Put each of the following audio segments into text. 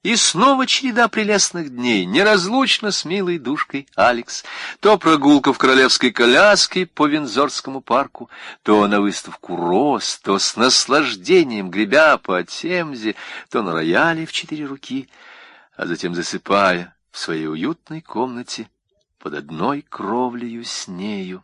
И снова череда прелестных дней, неразлучно с милой душкой Алекс. То прогулка в королевской коляске по Виндзорскому парку, то на выставку роз, то с наслаждением гребя по Темзе, то на рояле в 4 руки, а затем засыпая в своей уютной комнате под одной кровлею с нею.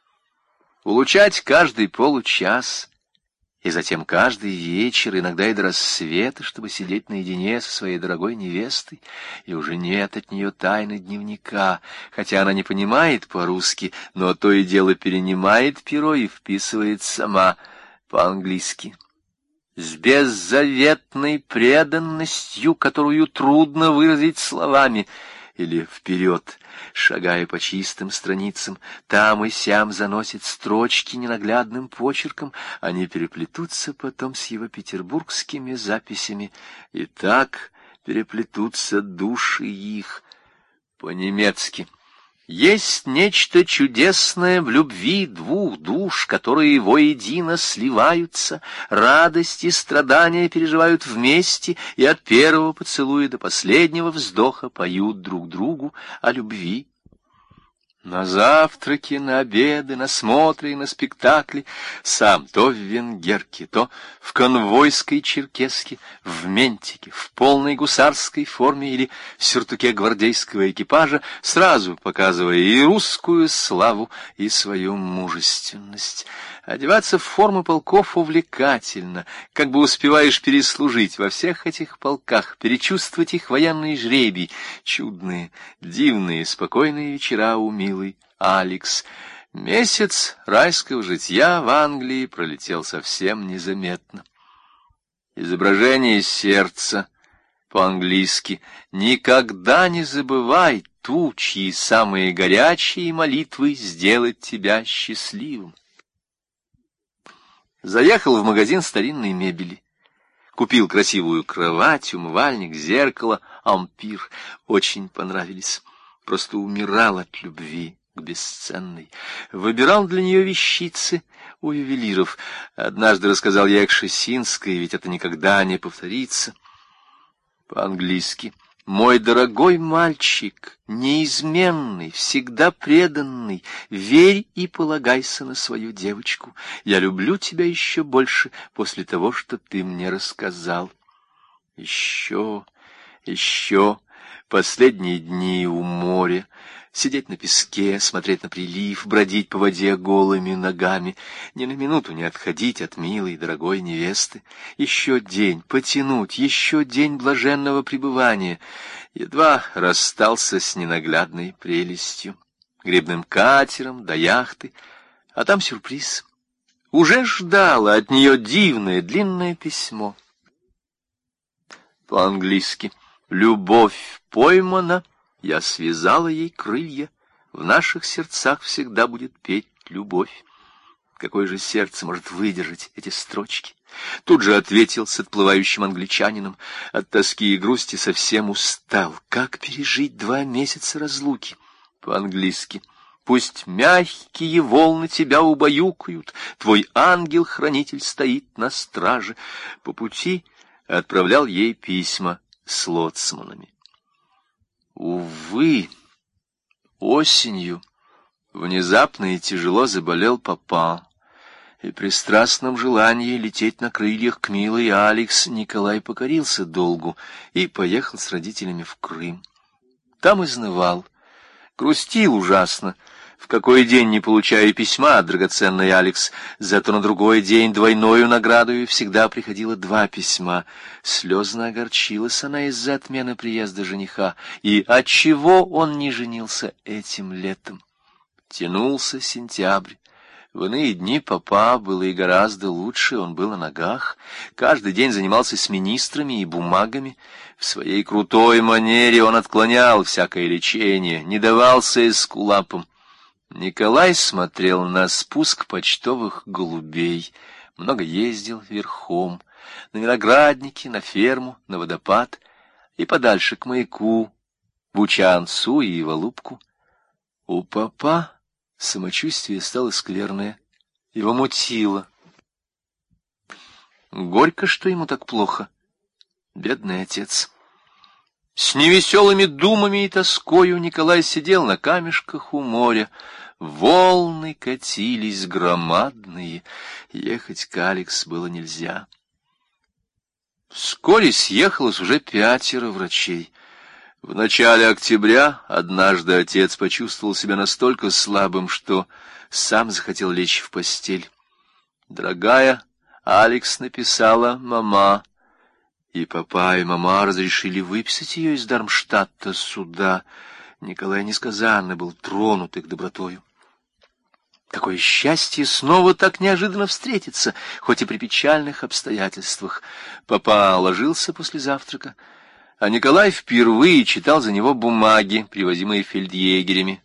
Улучать каждый получас, и затем каждый вечер, иногда и до рассвета, чтобы сидеть наедине со своей дорогой невестой, и уже нет от нее тайны дневника, хотя она не понимает по-русски, но то и дело перенимает перо и вписывает сама по-английски. С беззаветной преданностью, которую трудно выразить словами, или вперед, шагая по чистым страницам, там и сям заносит строчки ненаглядным почерком, они переплетутся потом с его петербургскими записями, и так переплетутся души их по-немецки. Есть нечто чудесное в любви двух душ, которые воедино сливаются, радость и страдания переживают вместе и от первого поцелуя до последнего вздоха поют друг другу о любви. На завтраки, на обеды, на смотры и на спектакли, сам то в венгерке, то в конвойской черкеске, в ментике, в полной гусарской форме или в сюртуке гвардейского экипажа, сразу показывая и русскую славу, и свою мужественность. Одеваться в формы полков увлекательно, как бы успеваешь переслужить во всех этих полках, перечувствовать их военный жребий, чудные, дивные, спокойные вечера у милой Алекс. Месяц райского житья в Англии пролетел совсем незаметно. Изображение сердца по-английски: «Никогда не забывай ту, чьи самые горячие молитвы сделать тебя счастливым». Заехал в магазин старинной мебели. Купил красивую кровать, умывальник, зеркало, ампир. Очень понравились. Просто умирал от любви к бесценной. Выбирал для нее вещицы у ювелиров. Однажды рассказал я их Кшесинской, ведь это никогда не повторится. По-английски: «Мой дорогой мальчик, неизменный, всегда преданный, верь и полагайся на свою девочку. Я люблю тебя еще больше после того, что ты мне рассказал». Еще, последние дни у моря, сидеть на песке, смотреть на прилив, бродить по воде голыми ногами, ни на минуту не отходить от милой, дорогой невесты. Еще день потянуть, еще день блаженного пребывания. Едва расстался с ненаглядной прелестью, гребным катером до яхты, а там сюрприз. Уже ждало от нее дивное длинное письмо. По-английски: «Любовь поймана, я связала ей крылья, в наших сердцах всегда будет петь любовь». Какое же сердце может выдержать эти строчки? Тут же ответил с отплывающим англичанином: от тоски и грусти совсем устал. Как пережить 2 месяца разлуки? По-английски: «Пусть мягкие волны тебя убаюкают, твой ангел-хранитель стоит на страже». По пути отправлял ей письма с лоцманами. Увы, осенью внезапно и тяжело заболел папа, и при страстном желании лететь на крыльях к милой Алекс Николай покорился долгу и поехал с родителями в Крым. Там изнывал, грустил ужасно, в какой день не получая письма от драгоценной Алекс, зато на другой день двойною наградою всегда приходило 2 письма. Слезно огорчилась она из-за отмены приезда жениха, и отчего он не женился этим летом. Тянулся сентябрь. В иные дни папа было и гораздо лучше, он был на ногах, каждый день занимался с министрами и бумагами. В своей крутой манере он отклонял всякое лечение, не давался эскулапам. Николай смотрел на спуск почтовых голубей, много ездил верхом, на виноградники, на ферму, на водопад и подальше к маяку, в Учанцу и в Алупку. У папа самочувствие стало скверное, его мутило. Горько, что ему так плохо, бедный отец. С невеселыми думами и тоскою Николай сидел на камешках у моря. Волны катились громадные, ехать к Алекс было нельзя. Вскоре съехалось уже 5 врачей. В начале октября однажды отец почувствовал себя настолько слабым, что сам захотел лечь в постель. Дорогая Алекс написала мама, и папа, и мама разрешили выписать ее из Дармштадта сюда. Николай несказанно был тронут их добротою. Какое счастье снова так неожиданно встретиться, хоть и при печальных обстоятельствах. Папа ложился после завтрака, а Николай впервые читал за него бумаги, привозимые фельдъегерями.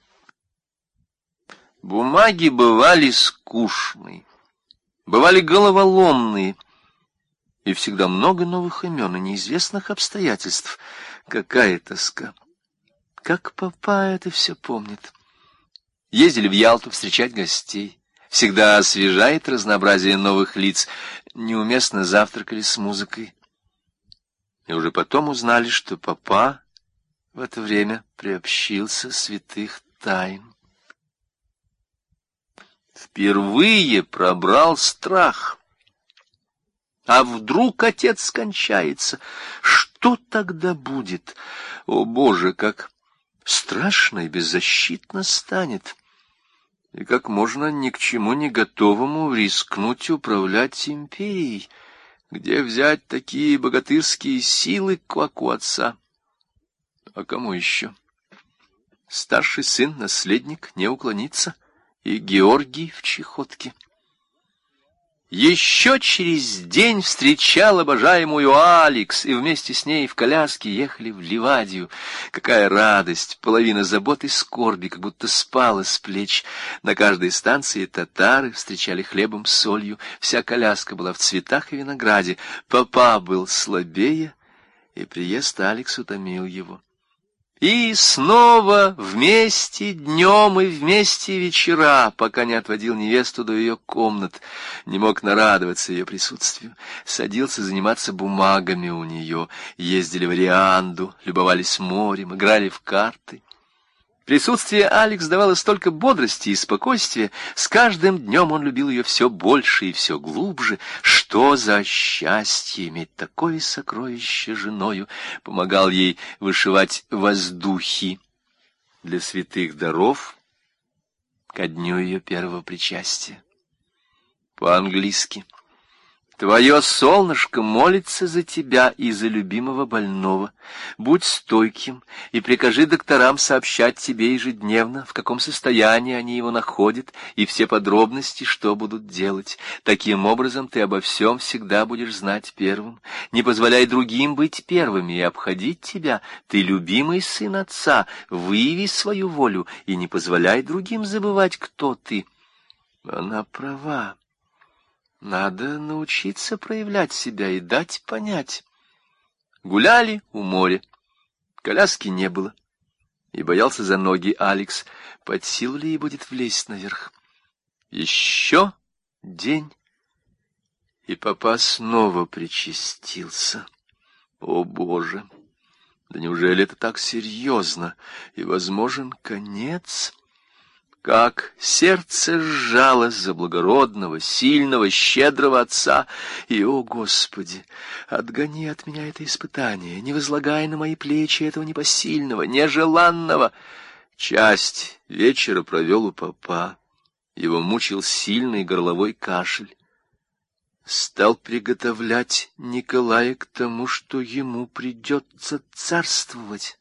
Бумаги бывали скучные, бывали головоломные, и всегда много новых имен и неизвестных обстоятельств. Какая тоска! Как папа это все помнит! Ездили в Ялту встречать гостей. Всегда освежает разнообразие новых лиц. Неуместно завтракали с музыкой. И уже потом узнали, что папа в это время приобщился святых тайн. Впервые пробрал страх. А вдруг отец скончается? Что тогда будет? О, Боже, как страшно и беззащитно станет, и как можно ни к чему не готовому рискнуть управлять империей, где взять такие богатырские силы, как у отца. А кому еще? Старший сын, наследник, не уклонится, и Георгий в чехотке. Еще через день встречал обожаемую Алекс, и вместе с ней в коляске ехали в Ливадию. Какая радость! Половина забот и скорби как будто спала с плеч. На каждой станции татары встречали хлебом с солью. Вся коляска была в цветах и винограде. Папа был слабее, и приезд Алекс утомил его. И снова вместе днем и вместе вечера, пока не отводил невесту до ее комнат, не мог нарадоваться ее присутствию. Садился заниматься бумагами у нее, ездили в Рианду, любовались морем, играли в карты. Присутствие Алекс давало столько бодрости и спокойствия. С каждым днем он любил ее все больше и все глубже. Что за счастье иметь такое сокровище женою! Помогал ей вышивать воздухи для святых даров ко дню ее первого причастия. По-английски: «Твое солнышко молится за тебя и за любимого больного. Будь стойким и прикажи докторам сообщать тебе ежедневно, в каком состоянии они его находят, и все подробности, что будут делать. Таким образом ты обо всем всегда будешь знать первым. Не позволяй другим быть первыми и обходить тебя. Ты любимый сын отца, выяви свою волю и не позволяй другим забывать, кто ты». Она права. Надо научиться проявлять себя и дать понять. Гуляли у моря. Коляски не было. И боялся за ноги Алекс. Под силу ли ей будет влезть наверх? Еще день. И папа снова причастился. О, Боже! Да неужели это так серьезно? И возможен конец? Как сердце сжалось за благородного, сильного, щедрого отца. И, о Господи, отгони от меня это испытание, не возлагай на мои плечи этого непосильного, нежеланного. Часть вечера провел у папа. Его мучил сильный горловой кашель. Стал приготовлять Николая к тому, что ему придется царствовать.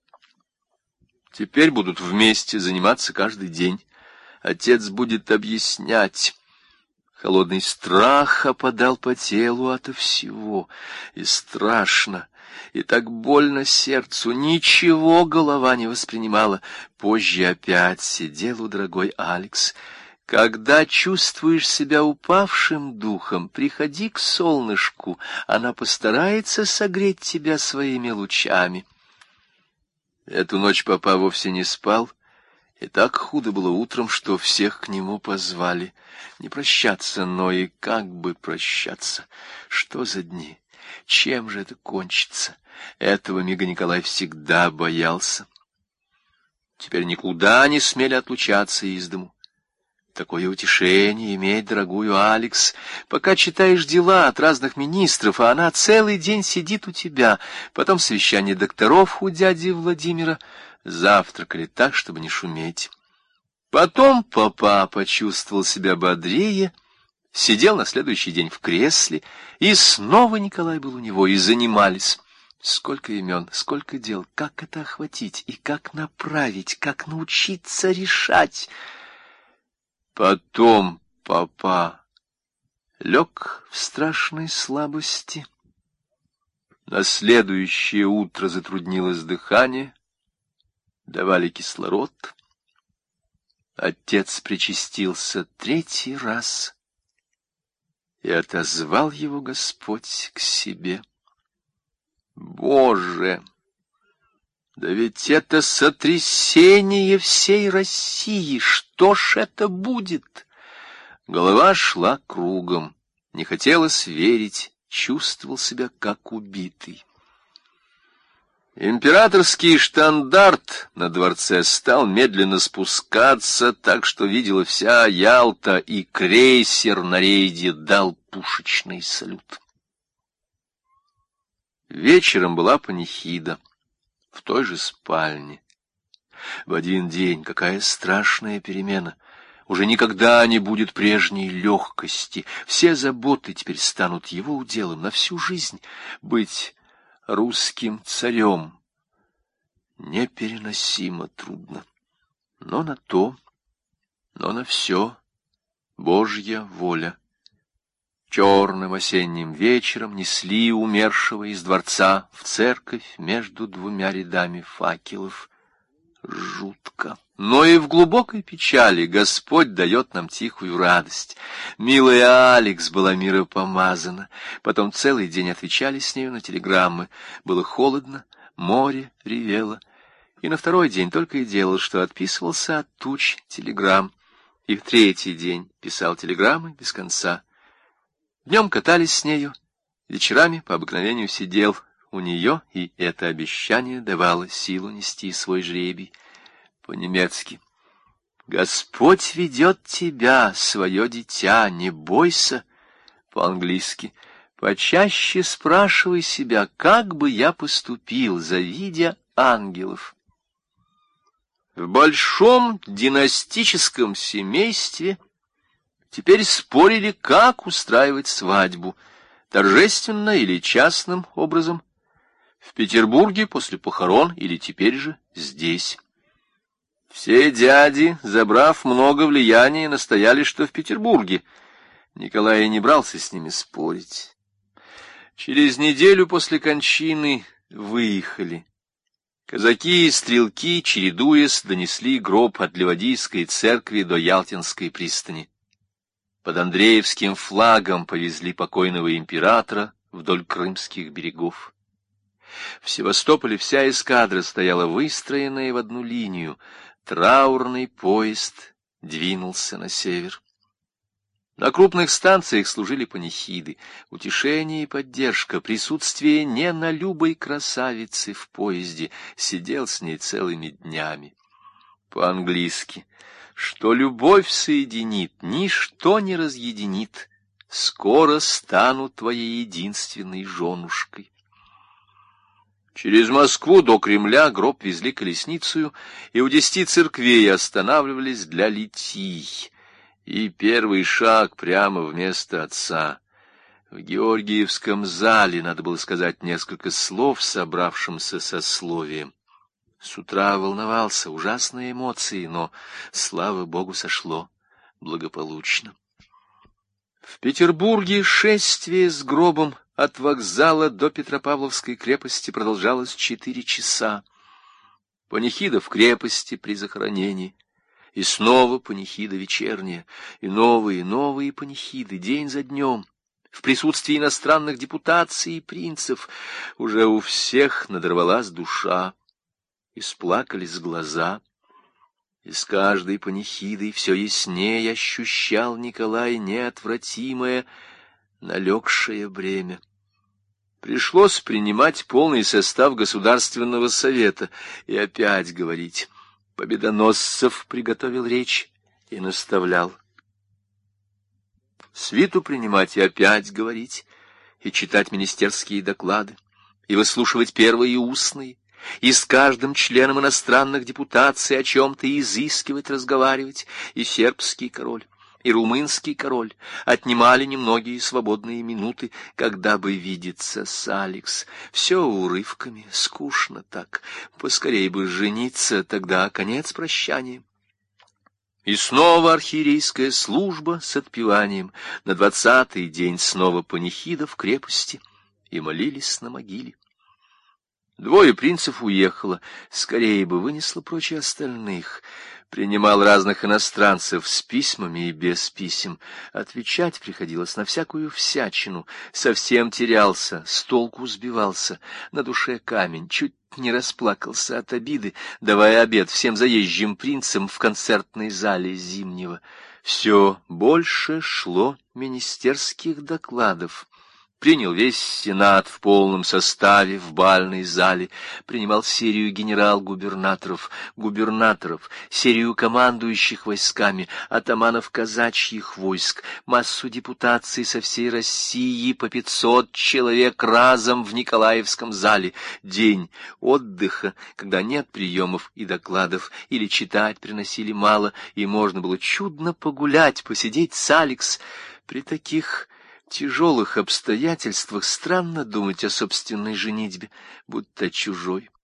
Теперь будут вместе заниматься каждый день. Отец будет объяснять. Холодный страх опадал по телу ото всего. И страшно, и так больно сердцу. Ничего голова не воспринимала. Позже опять сидел у дорогой Алекс. Когда чувствуешь себя упавшим духом, приходи к солнышку. Она постарается согреть тебя своими лучами. Эту ночь папа вовсе не спал, и так худо было утром, что всех к нему позвали. Не прощаться, но и как бы прощаться. Что за дни? Чем же это кончится? Этого мига Николай всегда боялся. Теперь никуда не смели отлучаться из дому. Такое утешение иметь дорогую Алекс, пока читаешь дела от разных министров, а она целый день сидит у тебя. Потом совещание докторов у дяди Владимира. Завтракали так, чтобы не шуметь. Потом папа почувствовал себя бодрее, сидел на следующий день в кресле, и снова Николай был у него, и занимались. Сколько имен, сколько дел, как это охватить и как направить, как научиться решать. Потом папа лег в страшной слабости. На следующее утро затруднилось дыхание, давали кислород. Отец причастился 3-й раз, и отозвал его Господь к себе. Боже! Да ведь это сотрясение всей России! Что ж это будет? Голова шла кругом, не хотелось верить, чувствовал себя как убитый. Императорский штандарт на дворце стал медленно спускаться, так что видела вся Ялта, и крейсер на рейде дал пушечный салют. Вечером была панихида в той же спальне. В один день какая страшная перемена! Уже никогда не будет прежней легкости. Все заботы теперь станут его уделом на всю жизнь. Быть русским царем непереносимо трудно. Но на все Божья воля. Черным осенним вечером несли умершего из дворца в церковь между 2 рядами факелов. Жутко. Но и в глубокой печали Господь дает нам тихую радость. Милая Алекс была миропомазана. Потом целый день отвечали с нею на телеграммы. Было холодно, море ревело. И на 2-й день только и делал, что отписывался от туч телеграмм. И в 3-й день писал телеграммы без конца. Днем катались с нею, вечерами по обыкновению сидел у нее, и это обещание давало силу нести свой жребий. По-немецки: «Господь ведет тебя, свое дитя, не бойся». По-английски: «Почаще спрашивай себя, как бы я поступил, завидя ангелов». В большом династическом семействе теперь спорили, как устраивать свадьбу, торжественно или частным образом, в Петербурге после похорон или теперь же здесь. Все дяди, забрав много влияния, настояли, что в Петербурге. Николай не брался с ними спорить. Через неделю после кончины выехали. Казаки и стрелки, чередуясь, донесли гроб от Ливадийской церкви до Ялтинской пристани. Под Андреевским флагом повезли покойного императора вдоль крымских берегов. В Севастополе вся эскадра стояла выстроенная в одну линию. Траурный поезд двинулся на север. На крупных станциях служили панихиды, утешение и поддержка, присутствие неналюбой красавицы в поезде, сидел с ней целыми днями. По-английски: «Что любовь соединит, ничто не разъединит, скоро стану твоей единственной женушкой». Через Москву до Кремля гроб везли колесницею, и у 10 церквей останавливались для литий. И первый шаг прямо вместо отца. В Георгиевском зале надо было сказать несколько слов собравшимся сословием. С утра волновался, ужасные эмоции, но, слава Богу, сошло благополучно. В Петербурге шествие с гробом от вокзала до Петропавловской крепости продолжалось 4 часа. Панихида в крепости при захоронении, и снова панихида вечерняя, и новые панихиды день за днем, в присутствии иностранных депутаций и принцев. Уже у всех надорвалась душа, исплакались глаза, и с каждой панихидой все яснее ощущал Николай неотвратимое налегшее бремя. Пришлось принимать полный состав Государственного совета и опять говорить. Победоносцев приготовил речь и наставлял. Свиту принимать и опять говорить, и читать министерские доклады, и выслушивать первые устные, и с каждым членом иностранных депутаций о чем-то изыскивать, разговаривать, и сербский король, и румынский король отнимали немногие свободные минуты, когда бы видеться с Алекс. Все урывками, скучно так, поскорей бы жениться, тогда конец прощания. И снова архиерейская служба с отпеванием, на 20-й день снова панихида в крепости, и молились на могиле. 2 принцев уехало, скорее бы вынесло прочие остальных. Принимал разных иностранцев с письмами и без писем. Отвечать приходилось на всякую всячину. Совсем терялся, с толку сбивался. На душе камень, чуть не расплакался от обиды, давая обед всем заезжим принцам в концертной зале Зимнего. Все больше шло министерских докладов. Принял весь Сенат в полном составе в бальной зале, принимал серию генерал-губернаторов, губернаторов, серию командующих войсками, атаманов казачьих войск, массу депутаций со всей России, по 500 человек разом в Николаевском зале. День отдыха, когда нет приемов и докладов, или читать приносили мало, и можно было чудно погулять, посидеть с Алекс. При таких тяжелых обстоятельствах странно думать о собственной женитьбе, будто чужой.